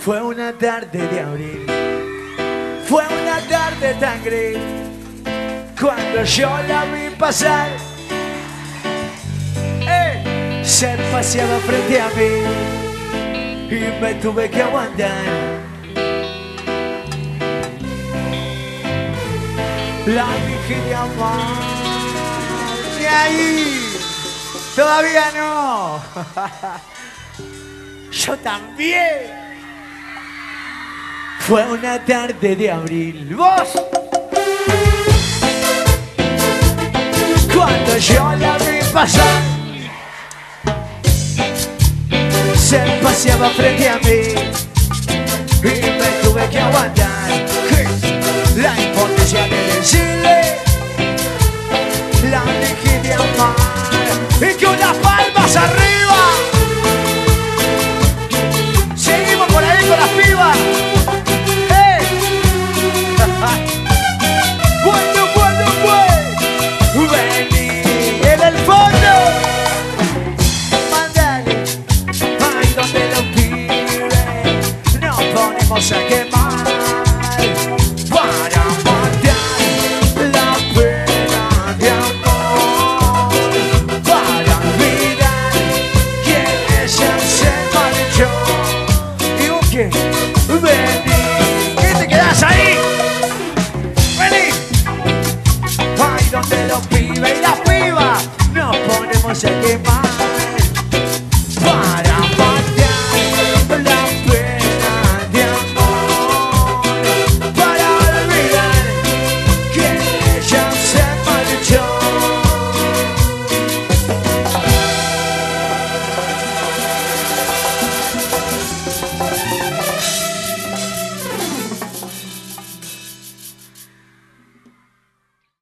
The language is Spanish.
Fue una tarde de abril, fue una tarde tan gris, cuando yo la vi pasar, se paseaba frente a mí y me tuve que aguantar. La dije de amar, y ahí, todavía no. Yo también. Fue una tarde de abril. ¡Vos! Cuando yo la vi pasar, se paseaba frente a mí y me tuve que aguantar. La impotencia de decirle, la dejé de amar, y que unas palmas arriba. Seguimos por ahí con las pibas. Vení en el fondo, mandale, ahí donde los pibes nos ponemos a quemar para matar la pena de amor, para olvidar que ella se marchó. Digo que vení, ¿qué te quedás ahí? Vení, ahí donde los pibes y las pibas nos ponemos a quemar.